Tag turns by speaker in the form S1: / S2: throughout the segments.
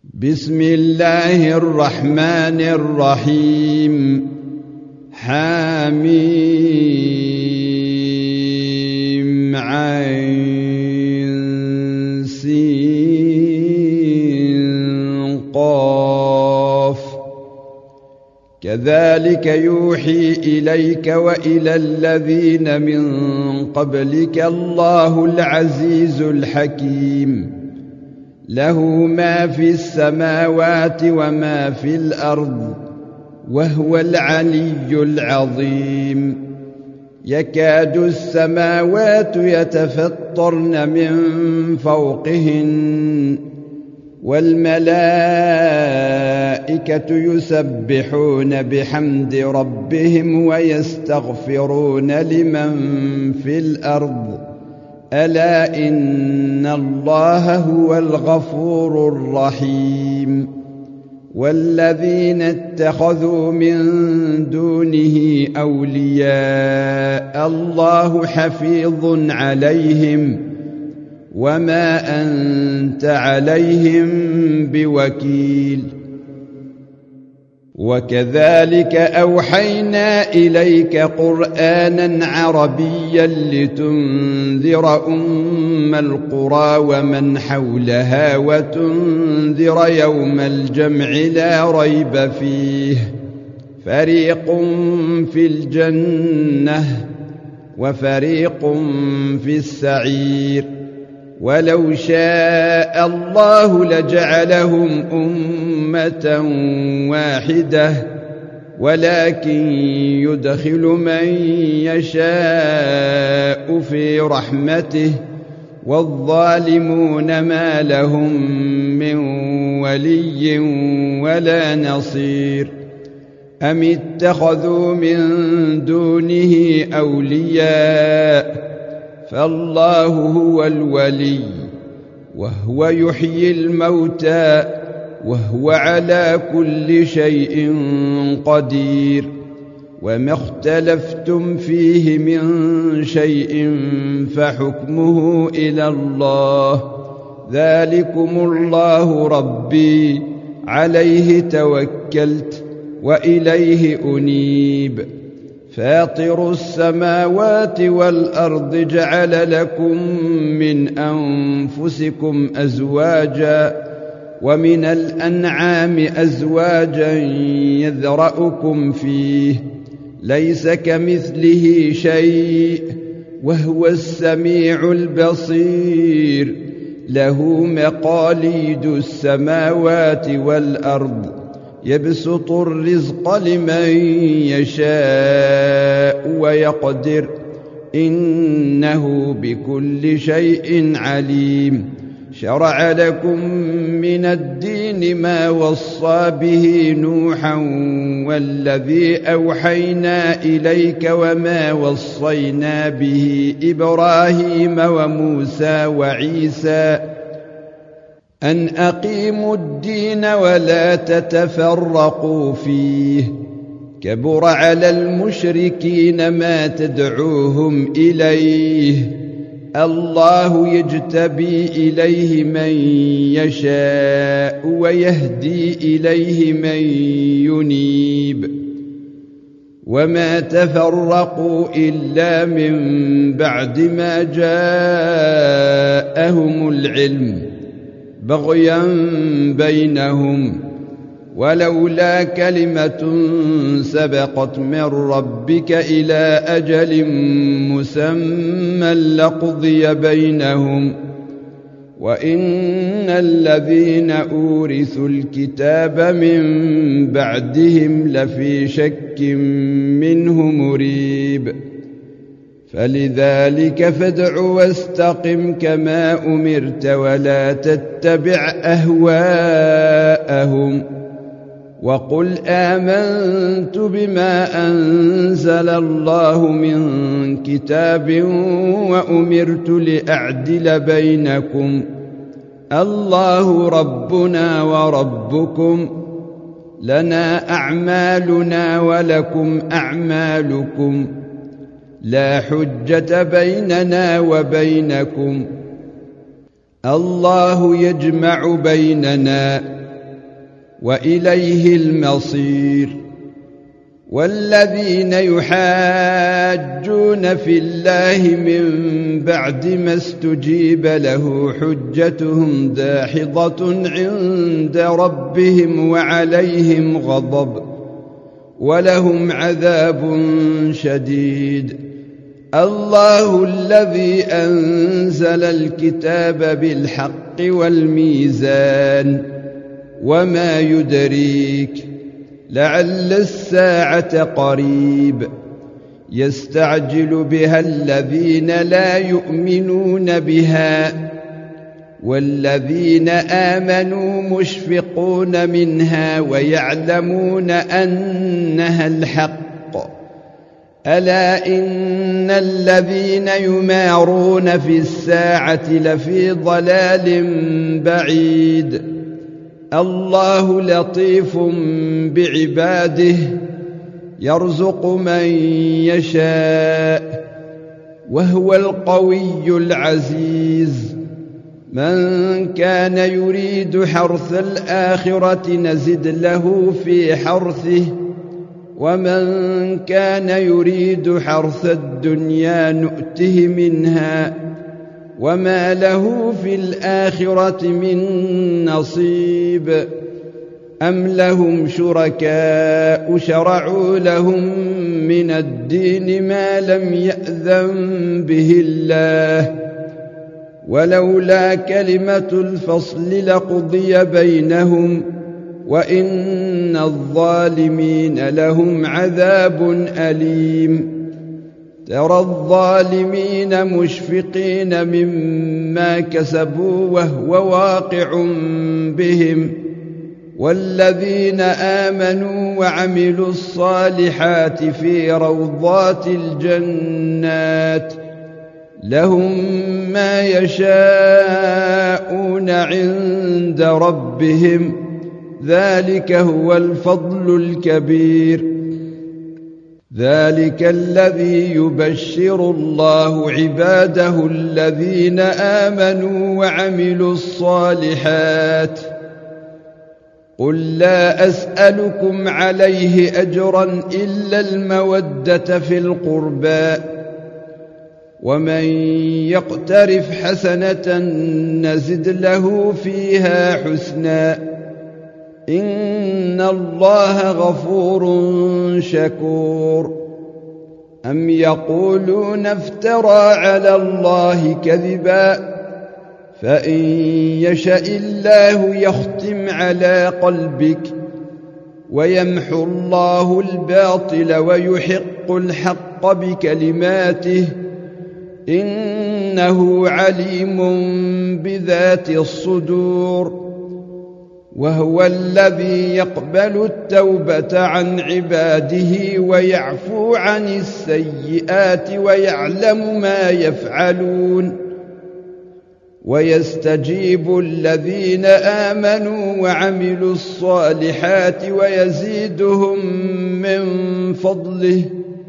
S1: بسم الله الرحمن الرحيم. حميم عين سين قاف. كذلك يوحي إليك وإلى الذين من قبلك الله العزيز الحكيم، له ما في السماوات وما في الأرض، وهو العلي العظيم. يكاد السماوات يتفطرن من فوقهن، والملائكة يسبحون بحمد ربهم ويستغفرون لمن في الأرض، ألا إن الله هو الغفور الرحيم. والذين اتخذوا من دونه أولياء الله حفيظ عليهم، وما أنت عليهم بوكيل. وكذلك أوحينا إليك قرآنا عربيا لتنذر أم القرى ومن حولها وتنذر يوم الجمع لا ريب فيه، فريق في الجنة وفريق في السعير. ولو شاء الله لجعلهم أمة واحدة، ولكن يدخل من يشاء في رحمته، والظالمون ما لهم من ولي ولا نصير. أم اتخذوا من دونه أولياء، فالله هو الولي، وهو يحيي الموتى، وهو على كل شيء قدير. وما اختلفتم فيه من شيء فحكمه إلى الله، ذلكم الله ربي عليه توكلت وإليه أنيب. فاطر السماوات والأرض جعل لكم من أنفسكم أزواجا، ومن الأنعام أزواجا يذرأكم فيه، ليس كمثله شيء وهو السميع البصير. له مقاليد السماوات والأرض، يبسط الرزق لمن يشاء ويقدر، إنه بكل شيء عليم. شرع لكم من الدين ما وصى به نوحا والذي أوحينا إليك وما وصينا به إبراهيم وموسى وعيسى، أن أقيموا الدين ولا تتفرقوا فيه. كبر على المشركين ما تدعوهم إليه، الله يجتبي إليه من يشاء ويهدي إليه من ينيب. وما تفرقوا إلا من بعد ما جاءهم العلم بغيا بينهم، ولولا كلمة سبقت من ربك إلى أجل مسمى لقضي بينهم، وإن الذين أورثوا الكتاب من بعدهم لفي شك منه مريب. فلذلك فادع واستقم كما أمرت، ولا تتبع أهواءهم، وقل آمنت بما أنزل الله من كتاب وأمرت لأعدل بينكم، الله ربنا وربكم، لنا أعمالنا ولكم أعمالكم، لا حجة بيننا وبينكم، الله يجمع بيننا وإليه المصير. والذين يحاجون في الله من بعد ما استجيب له حجتهم داحضة عند ربهم وعليهم غضب ولهم عذاب شديد. الله الذي أنزل الكتاب بالحق والميزان وما يدريك لعل الساعة قريب يستعجل بها الذين لا يؤمنون بها والذين آمنوا مشفقون منها ويعلمون أنها الحق. ألا إن الذين يمارون في الساعة لفي ضلال بعيد. الله لطيف بعباده يرزق من يشاء وهو القوي العزيز. من كان يريد حرث الآخرة نزد له في حرثه ومن كان يريد حرث الدنيا نؤته منها وما له في الآخرة من نصيب. أم لهم شركاء شرعوا لهم من الدين ما لم يأذن به الله ولولا كلمة الفصل لقضي بينهم وإن الظالمين لهم عذاب أليم. ترى الظالمين مشفقين مما كسبوا وهو واقع بهم والذين آمنوا وعملوا الصالحات في روضات الجنات لهم ما يشاءون عند ربهم ذلك هو الفضل الكبير. ذلك الذي يبشر الله عباده الذين آمنوا وعملوا الصالحات. قل لا أسألكم عليه أجرا إلا المودة في القربى ومن يقترف حسنة نزد له فيها حسنا إن الله غفور شكور. أم يقولون افترى على الله كذبا فإن يشأ الله يختم على قلبك ويمحو الله الباطل ويحق الحق بكلماته إنه عليم بذات الصدور. وهو الذي يقبل التوبة عن عباده ويعفو عن السيئات ويعلم ما يفعلون ويستجيب الذين آمنوا وعملوا الصالحات ويزيدهم من فضله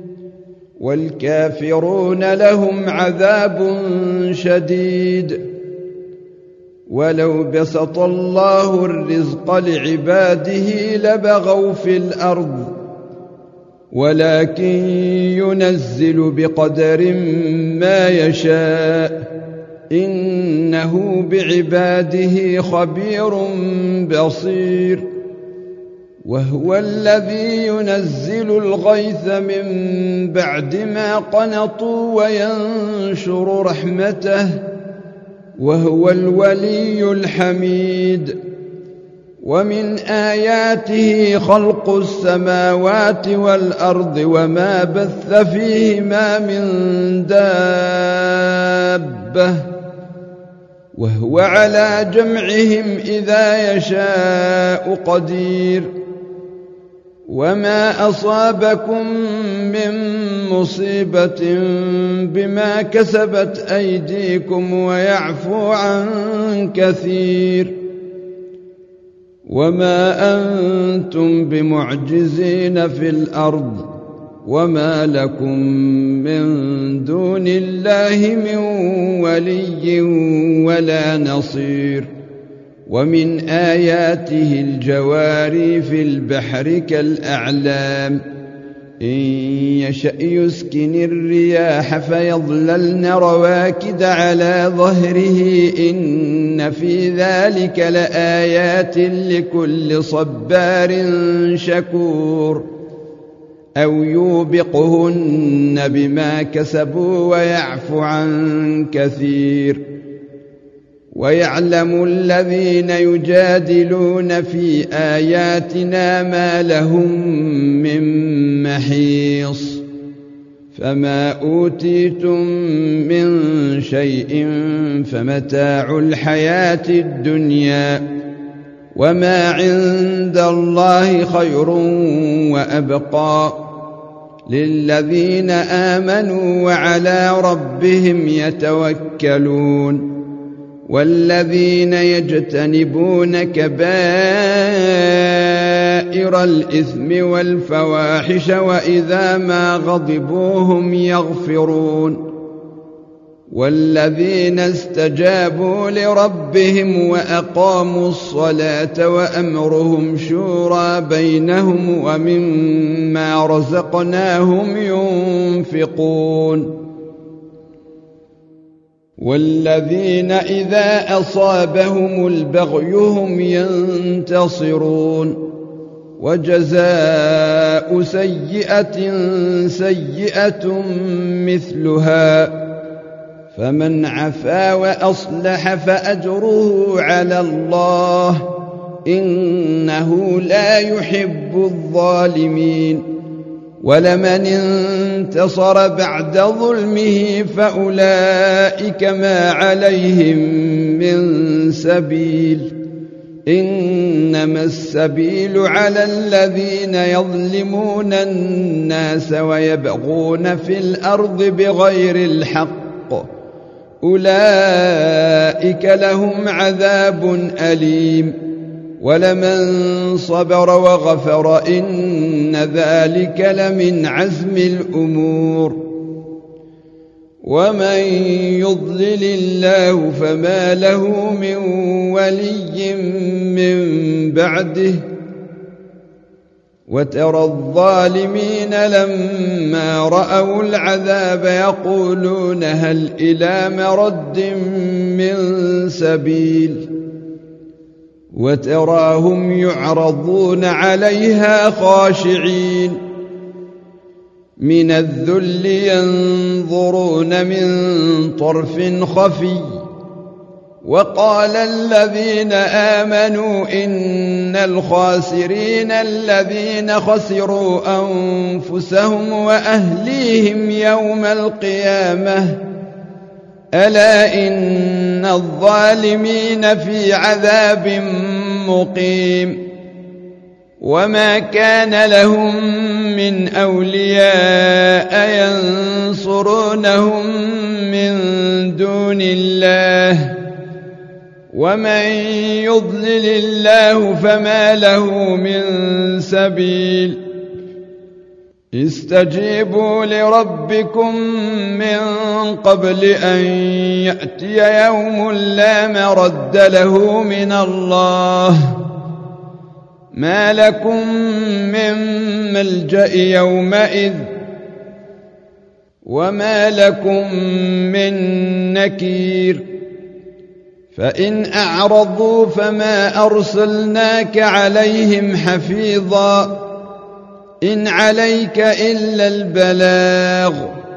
S1: والكافرون لهم عذاب شديد. ولو بسط الله الرزق لعباده لبغوا في الأرض ولكن ينزل بقدر ما يشاء إنه بعباده خبير بصير. وهو الذي ينزل الغيث من بعد ما قنطوا وينشر رحمته وهو الولي الحميد. ومن آياته خلق السماوات والأرض وما بث فيهما من دابة وهو على جمعهم إذا يشاء قدير. وما أصابكم من مصيبة بما كسبت أيديكم ويعفو عن كثير. وما أنتم بمعجزين في الأرض وما لكم من دون الله من ولي ولا نصير. ومن آياته الجواري في البحر كالأعلام إن يشأ يسكن الرياح فيظللن رواكد على ظهره إن في ذلك لآيات لكل صبار شكور أو يوبقهن بما كسبوا ويعفو عن كثير ويعلم الذين يجادلون في آياتنا ما لهم من محيص فما أوتيتم من شيء فمتاع الحياة الدنيا وما عند الله خير وأبقى للذين آمنوا وعلى ربهم يتوكلون والذين يجتنبون كبائر الإثم والفواحش وإذا ما غضبوا هم يغفرون والذين استجابوا لربهم وأقاموا الصلاة وأمرهم شورى بينهم ومما رزقناهم ينفقون والذين إذا أصابهم البغي هم ينتصرون وجزاء سيئة سيئة مثلها فمن عفا وأصلح فأجره على الله إنه لا يحب الظالمين ولمن انتصر بعد ظلمه فأولئك ما عليهم من سبيل إنما السبيل على الذين يظلمون الناس ويبغون في الأرض بغير الحق أولئك لهم عذاب أليم ولمن صبر وغفر إن ذلك لمن عزم الأمور ومن يضلل الله فما له من ولي من بعده وترى الظالمين لما رأوا العذاب يقولون هل إلى مرد من سبيل وتراهم يعرضون عليها خاشعين من الذل ينظرون من طرف خفي وقال الذين آمنوا إن الخاسرين الذين خسروا أنفسهم وأهليهم يوم القيامة ألا إن الظالمين في عذاب مقيم وما كان لهم من أولياء ينصرونهم من دون الله ومن يضلل الله فما له من سبيل استجيبوا لربكم من قبل أن يأتي يوم لا مرد له من الله ما لكم من ملجأ يومئذ وما لكم من نكير فإن أعرضوا فما أرسلناك عليهم حفيظا إن عليك إلا البلاغ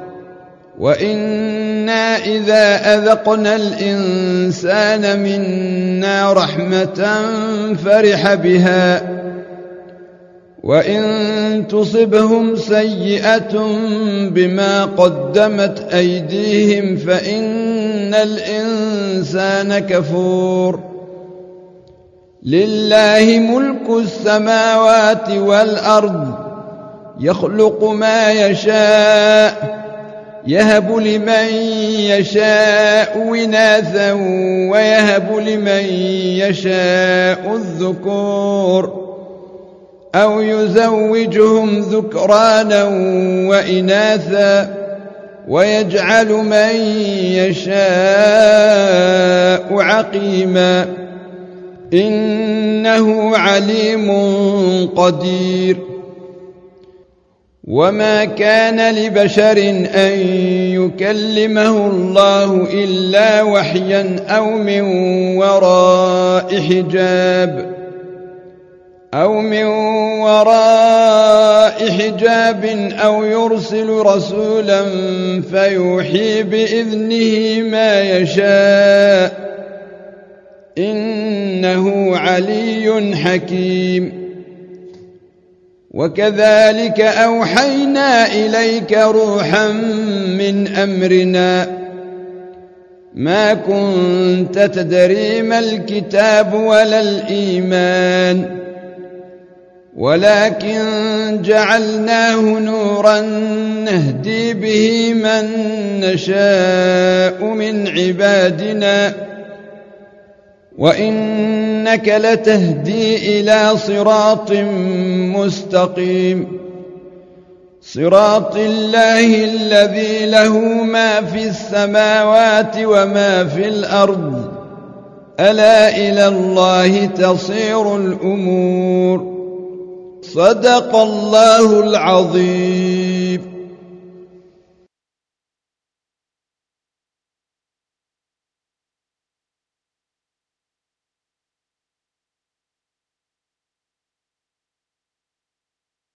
S1: وإنا إذا أذقنا الإنسان منا رحمة فرح بها وإن تصبهم سيئة بما قدمت أيديهم فإن الإنسان كفور لله ملك السماوات والأرض يخلق ما يشاء يهب لمن يشاء إناثا ويهب لمن يشاء الذكور أو يزوجهم ذكرانا وإناثا ويجعل من يشاء عقيما إنه عليم قدير. وما كان لبشر أن يكلمه الله إلا وحيا أو من وراء حجاب أو يرسل رسولا فيوحي بإذنه ما يشاء إنه علي حكيم. وكذلك أوحينا إليك روحا من أمرنا ما كنت تدري ما الكتاب ولا الإيمان ولكن جعلناه نورا نهدي به من نشاء من عبادنا وإنك لتهدي إلى صراط مستقيم صراط الله الذي له ما في السماوات وما في الأرض ألا إلى الله تصير الأمور. صدق الله العظيم.